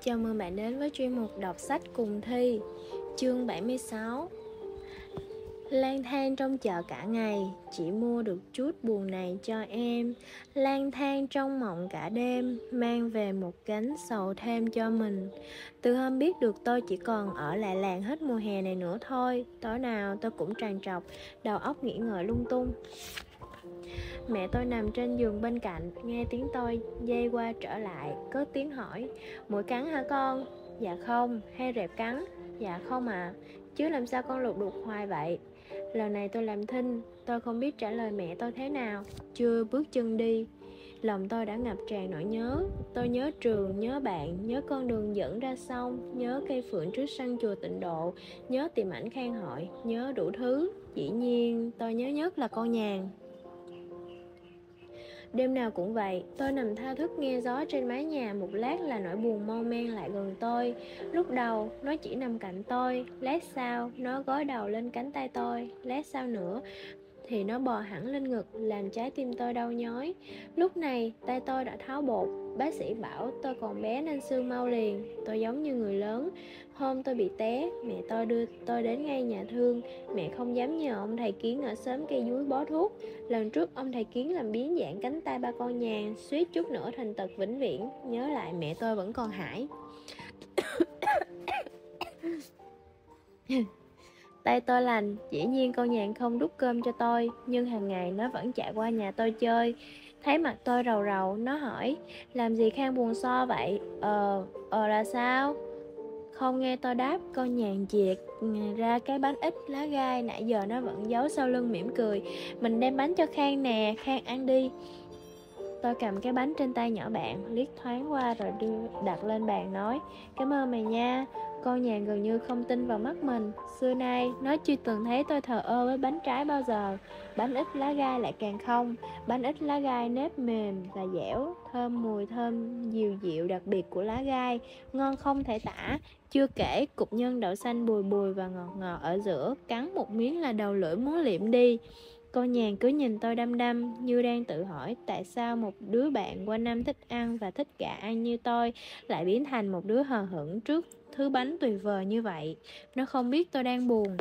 Chào mừng bạn đến với chuyên mục đọc sách cùng Thi. Chương 76. Lang thang trong chợ cả ngày, chỉ mua được chút buồn này cho em. Lang thang trong mộng cả đêm, mang về một gánh sầu thêm cho mình. Từ hôm biết được tôi chỉ còn ở lại làng hết mùa hè này nữa thôi, tối nào tôi cũng trằn trọc, đầu óc nghĩ ngợi lung tung. Mẹ tôi nằm trên giường bên cạnh, nghe tiếng tôi dây qua trở lại, cất tiếng hỏi: "Muỗi cắn hả con?" "Dạ không." "Hay rệp cắn?" "Dạ không ạ." "Chứ làm sao con lục đục hoài vậy?" Lần này tôi làm thinh, tôi không biết trả lời mẹ tôi thế nào. Chưa bước chân đi, lòng tôi đã ngập tràn nỗi nhớ. Tôi nhớ trường, nhớ bạn, nhớ con đường dẫn ra sông, nhớ cây phượng trước sân chùa Tịnh Độ, nhớ tiệm ảnh Khang Hội, nhớ đủ thứ. Dĩ nhiên, tôi nhớ nhất là con Nhàn. Đêm nào cũng vậy, tôi nằm thao thức nghe gió trên mái nhà, một lát là nỗi buồn mon men lại gần tôi. Lúc đầu, nó chỉ nằm cạnh tôi, lát sau, nó gối đầu lên cánh tay tôi, lát sau nữa thì nó bò hẳn lên ngực, làm trái tim tôi đau nhói. Lúc này, tay tôi đã tháo bột. Bác sĩ bảo tôi còn bé nên xương mau liền, tôi giống như người lớn. Hôm tôi bị té, mẹ tôi đưa tôi đến ngay nhà thương. Mẹ không dám nhờ ông thầy Kiến ở xóm cây dúi bó thuốc. Lần trước ông thầy Kiến làm biến dạng cánh tay ba con Nhàn, suýt chút nữa thành tật vĩnh viễn. Nhớ lại mẹ tôi vẫn còn hãi. Tay tôi lành, dĩ nhiên con Nhàn không đút cơm cho tôi, nhưng hàng ngày nó vẫn chạy qua nhà tôi chơi. Thấy mặt tôi rầu rầu, nó hỏi: "Làm gì Khang buồn so vậy?" Là sao?" Không nghe tôi đáp, con Nhàn chìa ra cái bánh ít lá gai nãy giờ nó vẫn giấu sau lưng mỉm cười: "Mình đem bánh cho Khang nè, Khang ăn đi." Tôi cầm cái bánh trên tay nhỏ bạn, liếc thoáng qua rồi đặt lên bàn nói: "Cảm ơn mày nha." Con Nhàn gần như không tin vào mắt mình. Xưa nay, nó chưa từng thấy tôi thờ ơ với bánh trái bao giờ. Bánh ít lá gai lại càng không. Bánh ít lá gai nếp mềm và dẻo, mùi thơm dịu dịu đặc biệt của lá gai, ngon không thể tả. Chưa kể, cục nhân đậu xanh bùi bùi và ngọt ngọt ở giữa, cắn một miếng là đầu lưỡi muốn liệm đi. Con Nhàn cứ nhìn tôi đăm đăm, như đang tự hỏi tại sao một đứa bạn qua năm thích ăn và thích gà ăn như tôi lại biến thành một đứa hờ hững trước thứ bánh tuyệt vời như vậy. Nó không biết tôi đang buồn,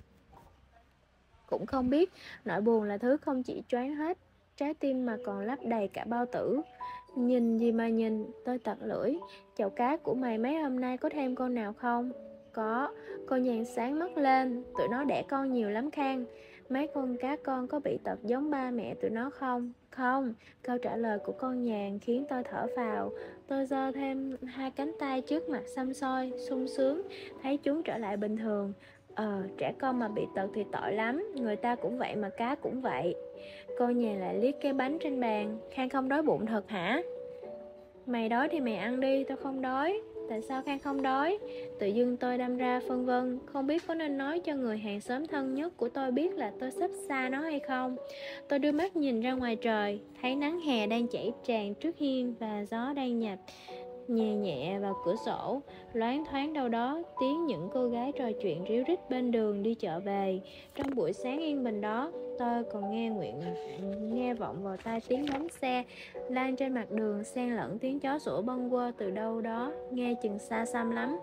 cũng không biết nỗi buồn là thứ không chỉ choáng hết trái tim mà còn lấp đầy cả bao tử. Nhìn gì mà nhìn, tôi tặc lưỡi: "Chậu cá của mày mấy hôm nay có thêm con nào không?" "Có." Con Nhàn sáng mắt lên: "Tụi nó đẻ con nhiều lắm Khang." "Mấy con cá con có bị tật giống ba mẹ tụi nó không?" "Không." Câu trả lời của con Nhàn khiến tôi thở phào. Tôi giơ thêm hai cánh tay trước mặt xăm soi, sung sướng, thấy chúng trở lại bình thường. Trẻ con mà bị tật thì tội lắm, người ta cũng vậy mà cá cũng vậy. Con Nhàn lại liếc cái bánh trên bàn: "Khang không đói bụng thật hả?" "Mày đói thì mày ăn đi, tôi không đói." "Tại sao Khang không đói?" Tự dưng tôi đâm ra phân vân, không biết có nên nói cho người hàng xóm thân nhất của tôi biết là tôi sắp xa nó hay không. Tôi đưa mắt nhìn ra ngoài trời, thấy nắng hè đang chảy tràn trước hiên và gió đang nhập nhẹ nhẹ vào cửa sổ. Loáng thoáng đâu đó tiếng những cô gái trò chuyện ríu rít bên đường đi chợ về. Trong buổi sáng yên bình đó, tôi còn nghe vọng vào tai tiếng bánh xe lan trên mặt đường, xen lẫn tiếng chó sủa bâng quơ từ đâu đó, nghe chừng xa xăm lắm.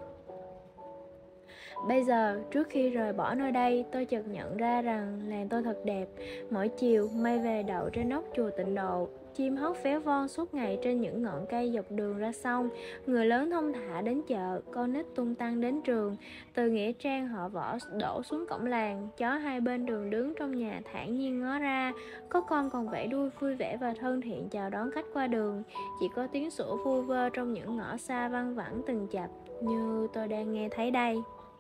Bây giờ, trước khi rời bỏ nơi đây, tôi chợt nhận ra rằng làng tôi thật đẹp. Mỗi chiều, mây về đậu trên nóc chùa Tịnh Độ, chim hót véo von suốt ngày trên những ngọn cây dọc đường ra sông. Người lớn thong thả đến chợ, con nít tung tăng đến trường. Từ nghĩa trang họ Võ đổ xuống cổng làng, chó hai bên đường đứng trong nhà thản nhiên ngó ra. Có con còn vẫy đuôi vui vẻ và thân thiện chào đón khách qua đường. Chỉ có tiếng sủa vu vơ trong những ngõ xa văng vẳng từng chập, như tôi đang nghe thấy đây.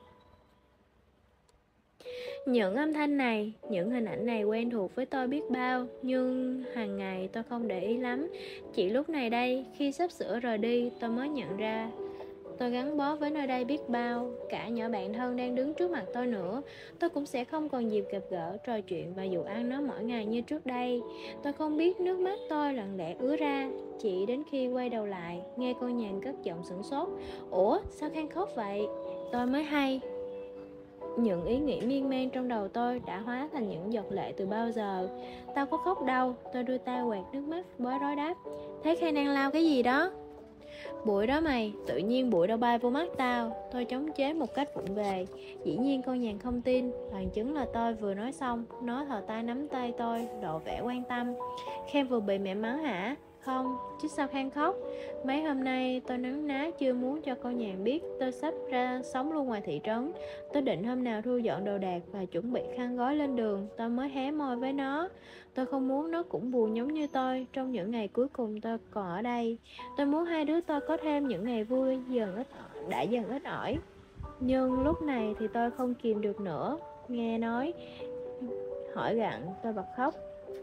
Những âm thanh này, những hình ảnh này quen thuộc với tôi biết bao, nhưng hàng ngày tôi không để ý lắm. Chỉ lúc này đây, khi sắp sửa rời đi, tôi mới nhận ra tôi gắn bó với nơi đây biết bao. Cả nhỏ bạn thân đang đứng trước mặt tôi nữa. Tôi cũng sẽ không còn dịp gặp gỡ, trò chuyện và dụ ăn nó mỗi ngày như trước đây. Tôi không biết nước mắt tôi lặng lẽ ứa ra, chỉ đến khi quay đầu lại, nghe con Nhàn cất giọng sửng sốt: "Ủa, sao Khang khóc vậy?" Tôi mới hay những ý nghĩ miên man trong đầu tôi đã hóa thành những giọt lệ từ bao giờ. "Tao có khóc đâu." Tôi đưa tay quạt nước mắt, bối rối đáp: "Thế Khang đang lau cái gì đó?" Bụi đó mày, tự nhiên bụi đâu bay vô mắt tao. Tôi chống chế một cách vụng về. Dĩ nhiên con nhàn không tin. Bằng chứng là tôi vừa nói xong, nó thò tay nắm tay tôi, lộ vẻ quan tâm. Khang vừa bị mẹ mắng hả? Không, chứ sao Khang khóc? Mấy hôm nay tôi nấn ná chưa muốn cho con nhàn biết tôi sắp ra sống luôn ngoài thị trấn. Tôi định hôm nào thu dọn đồ đạc và chuẩn bị khăn gói lên đường, tôi mới hé môi với nó. Tôi không muốn nó cũng buồn giống như tôi trong những ngày cuối cùng tôi còn ở đây. Tôi muốn hai đứa tôi có thêm những ngày vui dần ít ỏi. Nhưng lúc này thì tôi không kìm được nữa. Nghe nói hỏi gặng, tôi bật khóc.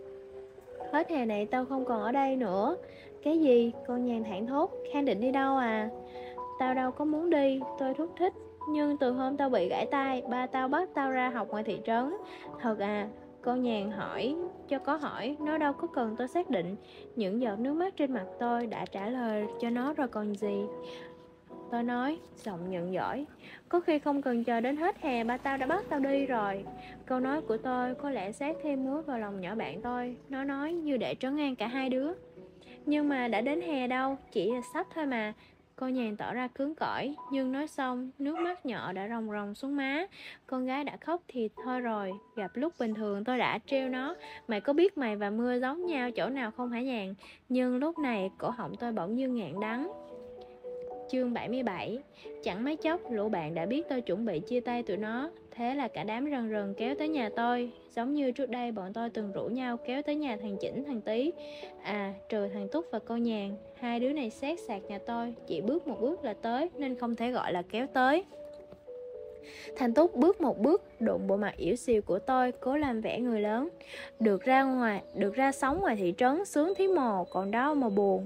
Hết hè này tao không còn ở đây nữa. Cái gì? Con nhàn thảng thốt. Khang định đi đâu à? Tao đâu có muốn đi, tôi thúc thích. Nhưng từ hôm tao bị gãy tay, ba tao bắt tao ra học ngoài thị trấn. Thật à? Con nhàn hỏi cho có hỏi, nó đâu có cần tôi xác định. Những giọt nước mắt trên mặt tôi đã trả lời cho nó rồi còn gì. Tôi nói, giọng nhận giỏi. Có khi không cần chờ đến hết hè, ba tao đã bắt tao đi rồi. Câu nói của tôi có lẽ sát thêm muối vào lòng nhỏ bạn tôi. Nó nói như để trấn an cả hai đứa. Nhưng mà đã đến hè đâu, chỉ là sắp thôi mà. Cô nhàn tỏ ra cứng cỏi, nhưng nói xong, nước mắt nhỏ đã ròng ròng xuống má. Con gái đã khóc thì thôi rồi. Gặp lúc bình thường tôi đã trêu nó. Mày có biết mày và mưa giống nhau chỗ nào không hả Nhàn? Nhưng lúc này cổ họng tôi bỗng dưng ngạn đắng. Chương 77. Chẳng mấy chốc lũ bạn đã biết tôi chuẩn bị chia tay tụi nó. Thế là cả đám rần rần kéo tới nhà tôi. Giống như trước đây bọn tôi từng rủ nhau kéo tới nhà thằng Chỉnh, thằng Tý. À, trừ thằng Túc và cô Nhàn. Hai đứa này sát sạc nhà tôi. Chỉ bước một bước là tới, nên không thể gọi là kéo tới. Thằng Túc bước một bước, đụng bộ mặt yếu xìu của tôi, cố làm vẻ người lớn. Được ra sống ngoài thị trấn sướng thí mồ, còn đâu mà buồn.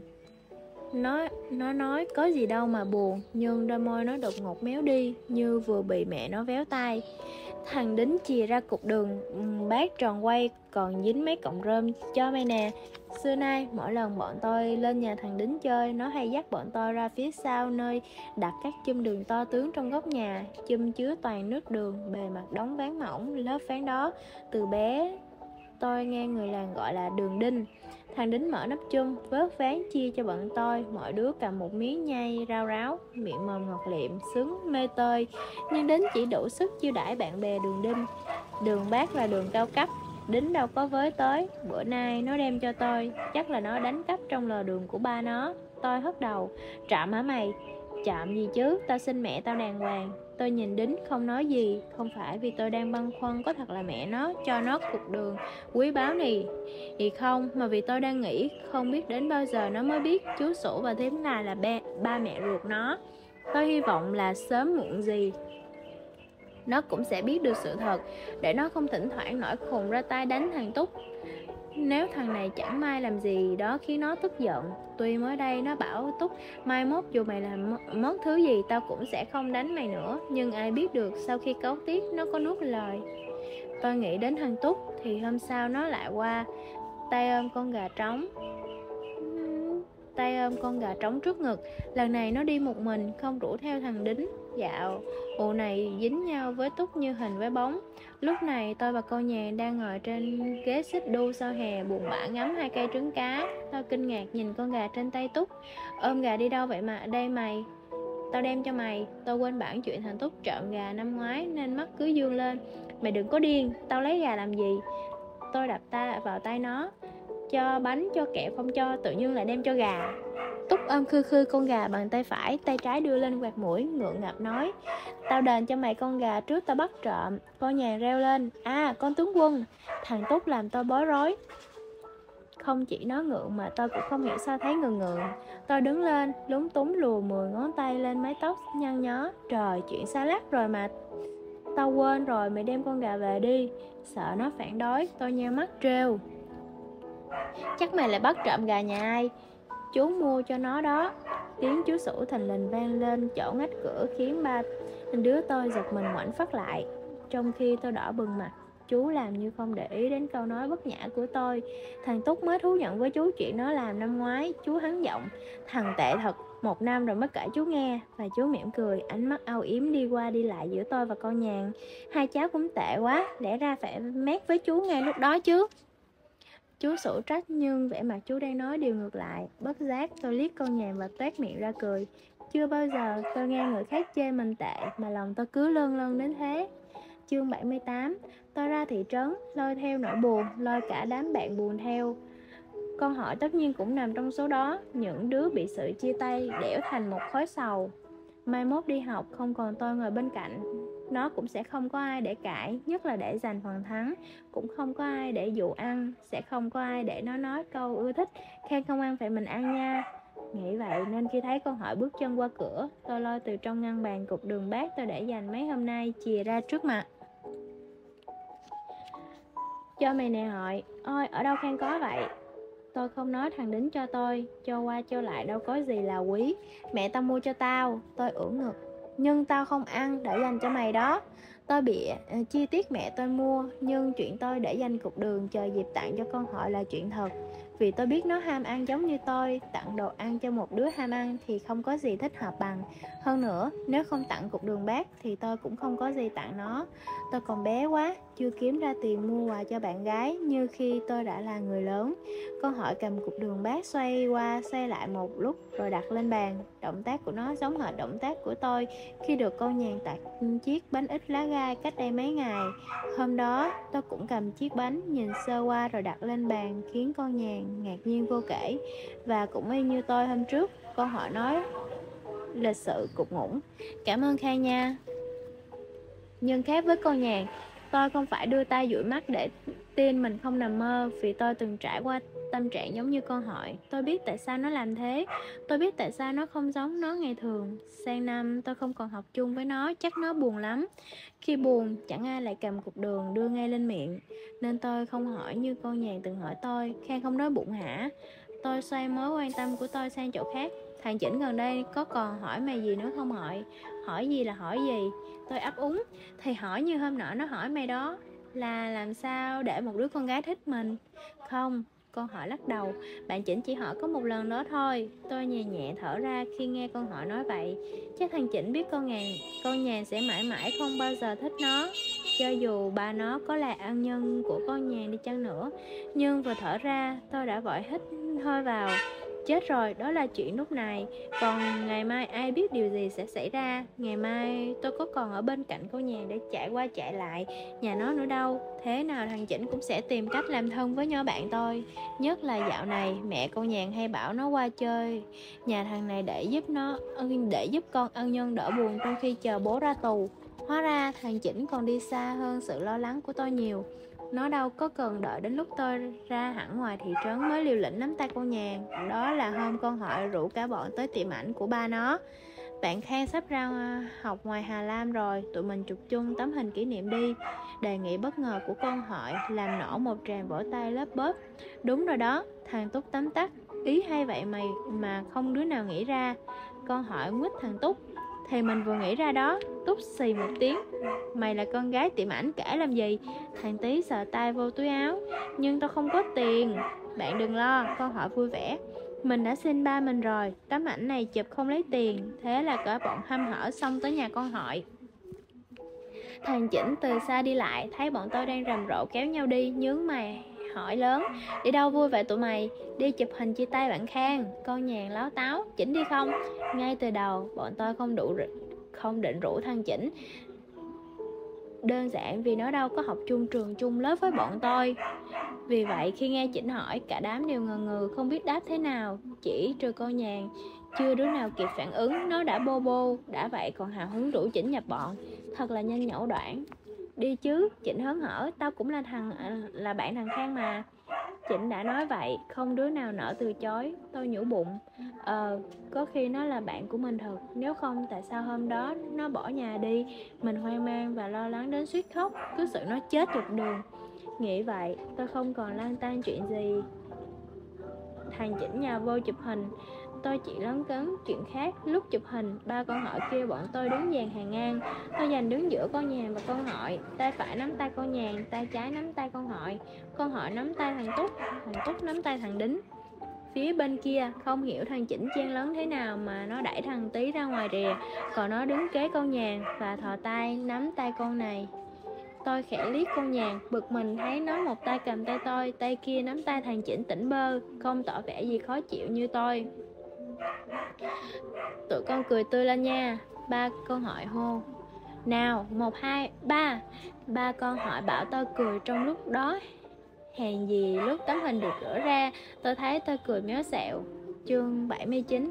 Nó nói có gì đâu mà buồn, nhưng đôi môi nó đột ngột méo đi, như vừa bị mẹ nó véo tay. Thằng Đính chìa ra cục đường bát tròn quay, còn dính mấy cọng rơm cho mày nè. Xưa nay mỗi lần bọn tôi lên nhà thằng Đính chơi, nó hay dắt bọn tôi ra phía sau nơi đặt các chum đường to tướng trong góc nhà. Chum chứa toàn nước đường, bề mặt đóng ván mỏng, lớp ván đó. Từ bé tôi nghe người làng gọi là đường đinh. Thằng Đính mở nắp chum, vớt ván chia cho bọn tôi. Mỗi đứa cầm một miếng nhai rau ráo, miệng mồm ngọt liệm, sướng mê tơi. Nhưng Đính chỉ đủ sức chiêu đãi bạn bè đường đinh. Đường bát là đường cao cấp, Đính đâu có với tới. Bữa nay nó đem cho tôi, chắc là nó đánh cắp trong lò đường của ba nó. Tôi hất đầu, trộm hả mày? Trộm gì chứ, tao xin mẹ tao đàng hoàng. Tôi nhìn Đính không nói gì. Không phải vì tôi đang băn khoăn có thật là mẹ nó cho nó cục đường quý báu này thì không, mà vì tôi đang nghĩ không biết đến bao giờ nó mới biết chú Sủ và thím Nài là ba mẹ ruột nó. Tôi hy vọng là sớm muộn gì nó cũng sẽ biết được sự thật, để nó không thỉnh thoảng nổi khùng ra tay đánh thằng Túc. Nếu thằng này chẳng may làm gì đó khiến nó tức giận. Tuy mới đây nó bảo Túc, mai mốt dù mày làm mất thứ gì tao cũng sẽ không đánh mày nữa. Nhưng ai biết được sau khi cấu tiết nó có nuốt lời. Tôi nghĩ đến thằng Túc thì hôm sau nó lại qua, tay ôm con gà trống trước ngực. Lần này nó đi một mình, không rủ theo thằng Đính. Dạo ụ này dính nhau với Túc như hình với bóng. Lúc này tôi và cô Nhàn đang ngồi trên ghế xích đu sau hè, buồn bã ngắm hai cây trứng cá. Tôi kinh ngạc nhìn con gà trên tay Túc. Ôm gà đi đâu vậy mà đây mày? Tao đem cho mày. Tôi quên bẵng chuyện thằng Túc trộm gà năm ngoái nên mắt cứ dương lên. Mày đừng có điên, tao lấy gà làm gì? Tôi đập vào tay nó. Cho bánh cho kẹo không cho, tự nhiên lại đem cho gà. Túc ôm khư khư con gà bằng tay phải, tay trái đưa lên quạt mũi, ngượng ngập nói: Tao đền cho mày con gà trước tao bắt trộm. Con Nhàn reo lên: À, con tướng quân. Thằng Túc làm tôi bối rối. Không chỉ nó ngượng mà tôi cũng không hiểu sao thấy ngượng ngượng. Tôi đứng lên, lúng túng lùa 10 ngón tay lên mái tóc nhăn nhó. Trời, chuyện xa lắc rồi mà. Tao quên rồi, mày đem con gà về đi. Sợ nó phản đối, tôi nheo mắt trêu: Chắc mày lại bắt trộm gà nhà ai? Chú mua cho nó đó. Tiếng chú Sủ thình lình vang lên chỗ ngách cửa khiến ba đứa tôi giật mình ngoảnh phát lại. Trong khi tôi đỏ bừng mặt, chú làm như không để ý đến câu nói bất nhã của tôi. Thằng Túc mới thú nhận với chú chuyện nó làm năm ngoái. Chú hắn giọng: Thằng tệ thật, 1 năm rồi mới kể chú nghe. Và chú mỉm cười, ánh mắt âu yếm đi qua đi lại giữa tôi và con Nhàn. Hai cháu cũng tệ quá, lẽ ra phải mét với chú ngay lúc đó chứ. Chú sủ trách nhưng vẻ mặt chú đang nói điều ngược lại. Bất giác tôi liếc con nhàn và toét miệng ra cười. Chưa bao giờ tôi nghe người khác chê mình tệ mà lòng tôi cứ lâng lâng đến thế. Chương 78. Tôi ra thị trấn, lôi theo nỗi buồn, lôi cả đám bạn buồn theo. Câu hỏi tất nhiên cũng nằm trong số đó. Những đứa bị sự chia tay đẽo thành một khối sầu. Mai mốt đi học không còn tôi ngồi bên cạnh, nó cũng sẽ không có ai để cãi, nhất là để giành phần thắng. Cũng không có ai để dụ ăn, sẽ không có ai để nó nói câu ưa thích khen không ăn phải mình ăn nha. Nghĩ vậy nên khi thấy con hỏi bước chân qua cửa, tôi lôi từ trong ngăn bàn cục đường bát tôi để dành mấy hôm nay chìa ra trước mặt. Cho mày nè Hội, ôi ở đâu Khang có vậy? Tôi không nói thằng Đính cho tôi, cho qua cho lại đâu có gì là quý. Mẹ tao mua cho tao, tôi ưỡn ngực. Nhưng tao không ăn, để dành cho mày đó. Tôi bị chi tiết mẹ tôi mua, nhưng chuyện tôi để dành cục đường chờ dịp tặng cho con Hội là chuyện thật. Vì tôi biết nó ham ăn giống như tôi, tặng đồ ăn cho một đứa ham ăn thì không có gì thích hợp bằng. Hơn nữa, nếu không tặng cục đường bát thì tôi cũng không có gì tặng nó. Tôi còn bé quá, chưa kiếm ra tiền mua quà cho bạn gái như khi tôi đã là người lớn. Con Hội cầm cục đường bát xoay qua xoay lại một lúc rồi đặt lên bàn. Động tác của nó giống hệt động tác của tôi khi được con nhàn tặng chiếc bánh ít lá gai cách đây mấy ngày. Hôm đó tôi cũng cầm chiếc bánh nhìn sơ qua rồi đặt lên bàn, khiến con nhàn ngạc nhiên vô kể. Và cũng y như tôi hôm trước, con Hội nói lịch sự cục ngủng: cảm ơn Khang nha. Nhưng khác với con nhàn, tôi không phải đưa tay dụi mắt để tin mình không nằm mơ, vì tôi từng trải qua tâm trạng giống như con Hội. Tôi biết tại sao nó làm thế, tôi biết tại sao nó không giống nó ngày thường. Sang năm tôi không còn học chung với nó, chắc nó buồn lắm. Khi buồn, chẳng ai lại cầm cục đường đưa ngay lên miệng, nên tôi không hỏi như con nhàn từng hỏi tôi: Khang không đói bụng hả? Tôi xoay mối quan tâm của tôi sang chỗ khác. Thằng Chỉnh gần đây có còn hỏi mày gì nữa không Hội? Hỏi gì là hỏi gì? Tôi ấp úng. Thì hỏi như hôm nọ nó hỏi mày đó, là làm sao để một đứa con gái thích mình. Không, con Hội lắc đầu. Bạn Chỉnh chỉ hỏi có một lần đó thôi. Tôi nhẹ nhẹ thở ra khi nghe con Hội nói vậy. Chắc thằng Chỉnh biết con nhàn sẽ mãi mãi không bao giờ thích nó, cho dù ba nó có là ân nhân của con nhàn đi chăng nữa. Nhưng vừa thở ra, tôi đã vội hít hơi vào. Chết rồi, đó là chuyện lúc này. Còn ngày mai ai biết điều gì sẽ xảy ra. Ngày mai tôi có còn ở bên cạnh cô nhàn để chạy qua chạy lại nhà nó nữa đâu. Thế nào thằng Chỉnh cũng sẽ tìm cách làm thân với nhỏ bạn tôi. Nhất là dạo này mẹ cô nhàn hay bảo nó qua chơi nhà thằng này để giúp con ân nhân đỡ buồn trong khi chờ bố ra tù. Hóa ra thằng Chỉnh còn đi xa hơn sự lo lắng của tôi nhiều. Nó đâu có cần đợi đến lúc tôi ra hẳn ngoài thị trấn mới liều lĩnh nắm tay cô nhàn. Đó là hôm con Hội rủ cả bọn tới tiệm ảnh của ba nó. Bạn Khang sắp ra học ngoài Hà Lam rồi, tụi mình chụp chung tấm hình kỷ niệm đi. Đề nghị bất ngờ của con Hội làm nổ một tràng vỗ tay lớp bóp. Đúng rồi đó, thằng Túc tấm tắc. Ý hay vậy mày mà không đứa nào nghĩ ra. Con Hội nguyết thằng Túc. Thì mình vừa nghĩ ra đó. Túc xì một tiếng. Mày là con gái tiệm ảnh kể làm gì? Thằng Tí sờ tay vô túi áo. Nhưng tao không có tiền. Bạn đừng lo, con Hội vui vẻ. Mình đã xin ba mình rồi, tấm ảnh này chụp không lấy tiền. Thế là cả bọn hăm hở xong tới nhà con Hội. Thằng Chỉnh từ xa đi lại, thấy bọn tôi đang rầm rộ kéo nhau đi, nhướng mày hỏi lớn: đi đâu vui vậy tụi mày? Đi chụp hình chia tay bạn Khang. Con nhàn láo táo: Chỉnh đi không? Ngay từ đầu bọn tôi không định rủ thằng Chỉnh, đơn giản vì nó đâu có học chung trường chung lớp với bọn tôi. Vì vậy khi nghe Chỉnh hỏi, cả đám đều ngần ngừ không biết đáp thế nào, chỉ trừ con nhàn. Chưa đứa nào kịp phản ứng, nó đã bô đã vậy còn hào hứng rủ Chỉnh nhập bọn. Thật là nhanh nhẩu đoản. Đi chứ, Chỉnh hớn hở, tao cũng là bạn thằng Khang mà. Chỉnh đã nói vậy, không đứa nào nỡ từ chối. Tôi nhủ bụng, có khi nó là bạn của mình thật. Nếu không tại sao hôm đó nó bỏ nhà đi. Mình hoang mang và lo lắng đến suýt khóc, cứ sợ nó chết dọc đường. Nghĩ vậy, tôi không còn lăn tăn chuyện gì. Thằng Chỉnh nhào vô chụp hình, tôi chỉ lấn cấn chuyện khác. Lúc chụp hình, ba con Hội kêu bọn tôi đứng dàn hàng ngang. Tôi giành đứng giữa con nhàn và con Hội. Tay phải nắm tay con nhàn, tay trái nắm tay con Hội. Con Hội nắm tay thằng Túc nắm tay thằng Đính. Phía bên kia, không hiểu thằng Chỉnh chen lấn thế nào mà nó đẩy thằng Tí ra ngoài rìa. Còn nó đứng kế con nhàn và thò tay nắm tay con này. Tôi khẽ liếc con nhàn, bực mình thấy nó một tay cầm tay tôi, tay kia nắm tay thằng Chỉnh tỉnh bơ, không tỏ vẻ gì khó chịu như tôi. Tụi con cười tươi lên nha, ba con hỏi hô. Nào, 1, 2, 3. Ba con hỏi bảo tôi cười trong lúc đó. Hèn gì lúc tấm hình được gỡ ra, tôi thấy tôi cười méo xẹo. Chương 79.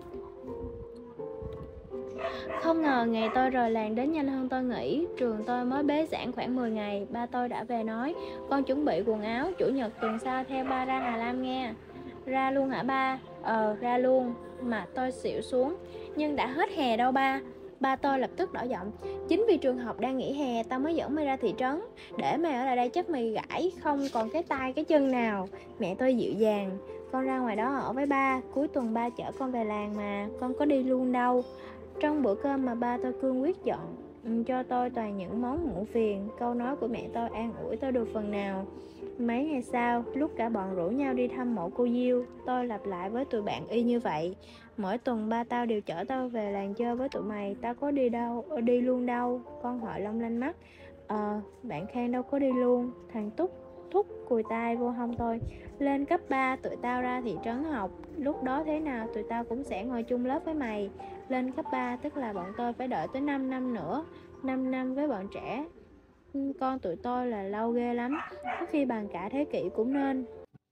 Không ngờ ngày tôi rời làng đến nhanh hơn tôi nghĩ. Trường tôi mới bế giảng khoảng 10 ngày, ba tôi đã về nói: con chuẩn bị quần áo, chủ nhật tuần sau theo ba ra Hà Lam nghe. Ra luôn hả ba? Ra luôn. Mà tôi xỉu xuống. Nhưng đã hết hè đâu ba. Ba tôi lập tức đỏ giọng: chính vì trường học đang nghỉ hè, tao mới dẫn mày ra thị trấn. Để mày ở lại đây chắc mày gãy không còn cái tay cái chân nào. Mẹ tôi dịu dàng: con ra ngoài đó ở với ba, cuối tuần ba chở con về làng mà, con có đi luôn đâu. Trong bữa cơm mà ba tôi cương quyết dọn cho tôi toàn những món muộn phiền. Câu nói của mẹ tôi an ủi tôi được phần nào. Mấy ngày sau, lúc cả bọn rủ nhau đi thăm mộ cô Diêu, tôi lặp lại với tụi bạn y như vậy. Mỗi tuần ba tao đều chở tao về làng chơi với tụi mày. Tao có đi luôn đâu? Con hỏi long lanh mắt. Bạn Khang đâu có đi luôn. Thằng Thúc cùi tai vô hông tôi. Lên cấp 3 tụi tao ra thị trấn học. Lúc đó thế nào tụi tao cũng sẽ ngồi chung lớp với mày. Lên cấp 3 tức là bọn tôi phải đợi tới 5 năm nữa. 5 năm với bọn trẻ con tụi tôi là lâu ghê lắm, có khi bằng cả thế kỷ cũng nên.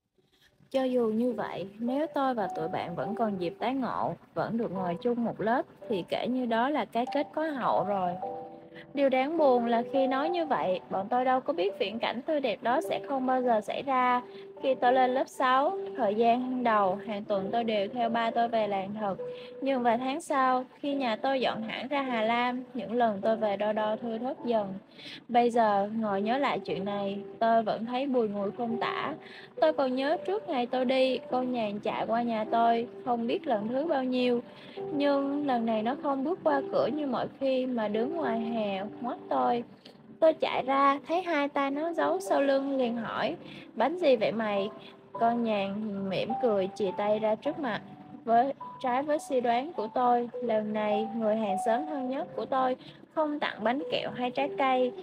Cho dù như vậy, nếu tôi và tụi bạn vẫn còn dịp tái ngộ, vẫn được ngồi chung một lớp, thì kể như đó là cái kết có hậu rồi. Điều đáng buồn là khi nói như vậy, bọn tôi đâu có biết viễn cảnh tươi đẹp đó sẽ không bao giờ xảy ra. Khi tôi lên lớp 6, thời gian đầu, hàng tuần tôi đều theo ba tôi về làng thật. Nhưng vài tháng sau, khi nhà tôi dọn hẳn ra Hà Lam, những lần tôi về đo đo thưa thớt dần. Bây giờ, ngồi nhớ lại chuyện này, tôi vẫn thấy bùi ngùi không tả. Tôi còn nhớ trước ngày tôi đi, con nhàn chạy qua nhà tôi, không biết lần thứ bao nhiêu. Nhưng lần này nó không bước qua cửa như mọi khi mà đứng ngoài hè ngoắt tôi. Tôi chạy ra, thấy hai tay nó giấu sau lưng liền hỏi: bánh gì vậy mày? Con nhàn mỉm cười chìa tay ra trước mặt. Trái với suy đoán của tôi, lần này người hàng xóm thân nhất của tôi không tặng bánh kẹo hay trái cây.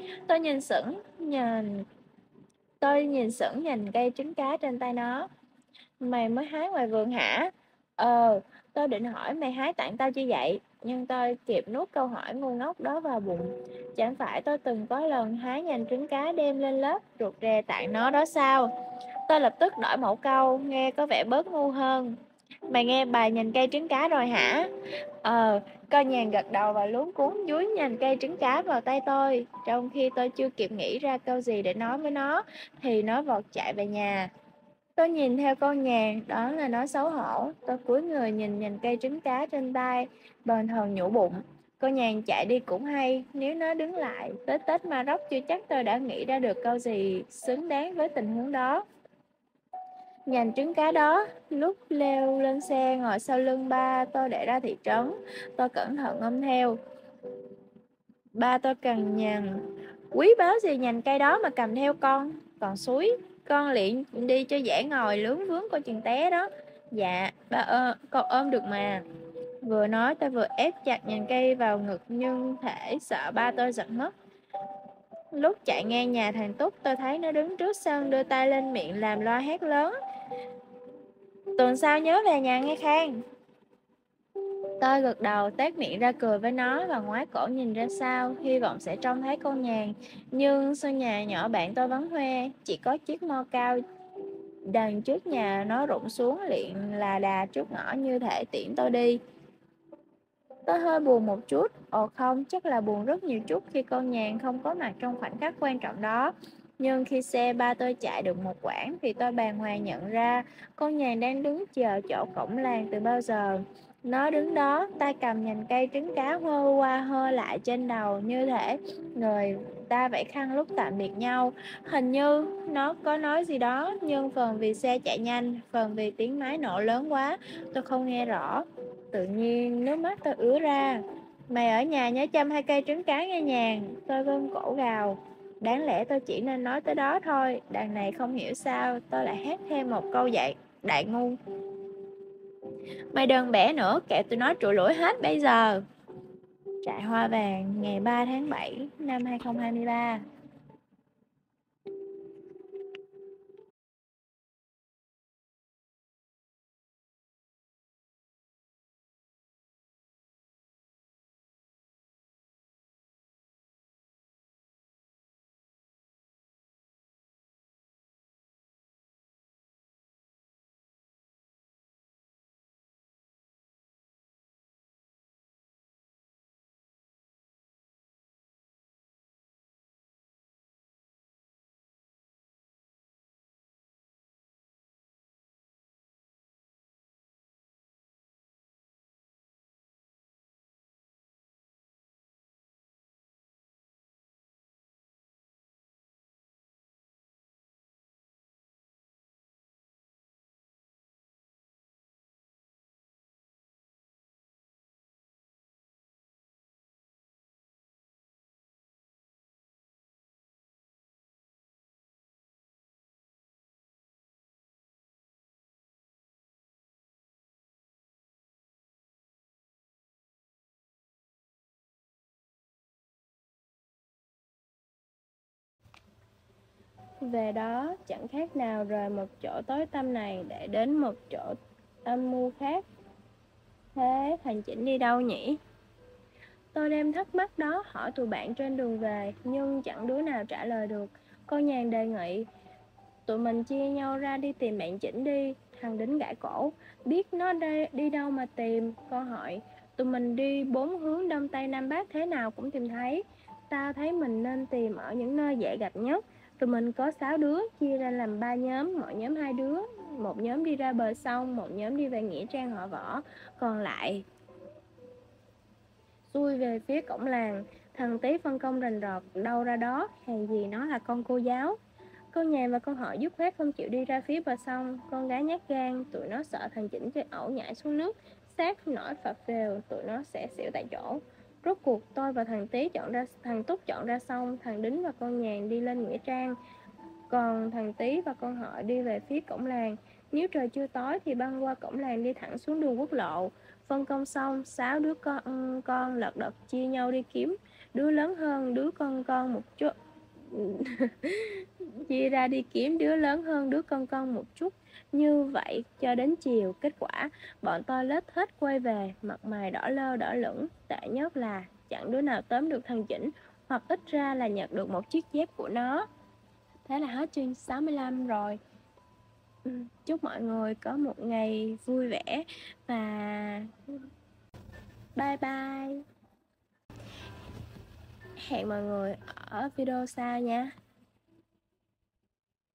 Tôi nhìn sững nhìn cây trứng cá trên tay nó. Mày mới hái ngoài vườn hả? Tôi định hỏi mày hái tặng tao chi vậy? Nhưng tôi kịp nuốt câu hỏi ngu ngốc đó vào bụng. Chẳng phải tôi từng có lần hái nhành trứng cá đem lên lớp rụt rè tặng nó đó sao? Tôi lập tức đổi mẫu câu, nghe có vẻ bớt ngu hơn. Mày nghe bài nhành cây trứng cá rồi hả? Con nhàn gật đầu và luống cuống dúi nhành cây trứng cá vào tay tôi. Trong khi tôi chưa kịp nghĩ ra câu gì để nói với nó, thì nó vọt chạy về nhà. Tôi nhìn theo con nhàn, đó là nó xấu hổ. Tôi cúi người nhìn nhành cây trứng cá trên tay, bần thần nhủ bụng: con nhàn chạy đi cũng hay, nếu nó đứng lại, tới Tết Ma Rốc chưa chắc tôi đã nghĩ ra được câu gì xứng đáng với tình huống đó. Nhành trứng cá đó, lúc leo lên xe ngồi sau lưng ba tôi để ra thị trấn, tôi cẩn thận ôm theo. Ba tôi cằn nhằn: quý báo gì nhành cây đó mà cầm theo con, còn suối, con liền đi cho dễ ngồi lướng vướng coi chừng té đó. Dạ, ba con ôm được mà. Vừa nói tôi vừa ép chặt nhành cây vào ngực nhưng thể sợ ba tôi giận mất. Lúc chạy ngang nhà thằng Túc, tôi thấy nó đứng trước sân đưa tay lên miệng làm loa hét lớn: tuần sau nhớ về nhà nghe Khang. Tôi gật đầu tét miệng ra cười với nó và ngoái cổ nhìn ra sau, hy vọng sẽ trông thấy con nhàn. Nhưng sân nhà nhỏ bạn tôi vắng hoe, chỉ có chiếc mo cao đằng trước nhà nó rụng xuống liền là đà trước ngõ như thể tiễn tôi đi. Tôi hơi buồn một chút, không, chắc là buồn rất nhiều chút khi con nhàn không có mặt trong khoảnh khắc quan trọng đó. Nhưng khi xe ba tôi chạy được một quãng thì tôi bàng hoàng nhận ra con nhàn đang đứng chờ chỗ cổng làng từ bao giờ. Nó đứng đó, tay cầm nhành cây trứng cá hơ qua hơ lại trên đầu như thể người ta vẫy khăn lúc tạm biệt nhau. Hình như nó có nói gì đó, nhưng phần vì xe chạy nhanh, phần vì tiếng máy nổ lớn quá, tôi không nghe rõ. Tự nhiên nước mắt tôi ứa ra. Mày ở nhà nhớ chăm hai cây trứng cá nghe nhàn. Tôi gân cổ gào. Đáng lẽ tôi chỉ nên nói tới đó thôi. Đằng này không hiểu sao tôi lại hát thêm một câu dạy đại ngu. Mày đừng bẻ nữa, kẹo tụi nó trụi lủi hết bây giờ. Trại Hoa Vàng, ngày 3 tháng 7 năm 2023. về đó chẳng khác nào rời một chỗ tối tăm này để đến một chỗ âm mưu khác. Thế thằng Chỉnh đi đâu nhỉ? Tôi đem thắc mắc đó hỏi tụi bạn trên đường về, nhưng chẳng đứa nào trả lời được. Cô Nhàn đề nghị tụi mình chia nhau ra đi tìm bạn Chỉnh đi. Thằng Đính gãi cổ, biết nó đi đâu mà tìm. Cô hỏi, tụi mình đi 4 hướng đông tây nam bắc thế nào cũng tìm thấy. Tao thấy mình nên tìm ở những nơi dễ gặp nhất. Tụi mình có 6 đứa, chia ra làm 3 nhóm, mỗi nhóm 2 đứa. Một nhóm đi ra bờ sông, một nhóm đi về nghĩa trang họ Võ, còn lại xuôi về phía cổng làng. Thằng Tý phân công rành rọt đâu ra đó, hèn gì nó là con cô giáo. Con Nhàn và con Họ dứt khoát không chịu đi ra phía bờ sông. Con gái nhát gan, tụi nó sợ thằng Chỉnh chơi ẩu nhảy xuống nước, xác nổi phập phều, tụi nó sẽ xỉu tại chỗ. Rốt cuộc tôi và thằng Túc chọn ra sông, thằng Đính và con Nhàn đi lên nghĩa trang, còn thằng Tý và con Họ đi về phía cổng làng. Nếu trời chưa tối thì băng qua cổng làng đi thẳng xuống đường quốc lộ. Phân công xong, 6 đứa con lật đật chia nhau đi kiếm. Đứa lớn hơn đứa con một chút. Chia ra đi kiếm đứa lớn hơn đứa con một chút. Như vậy cho đến chiều, kết quả bọn tôi lết hết quay về, mặt mày đỏ lơ đỏ lửng. Tệ nhất là chẳng đứa nào tóm được thằng Chỉnh, hoặc ít ra là nhặt được một chiếc dép của nó. Thế là hết chương 65 rồi. Chúc mọi người có một ngày vui vẻ và bye bye. Hẹn mọi người ở video sau nha.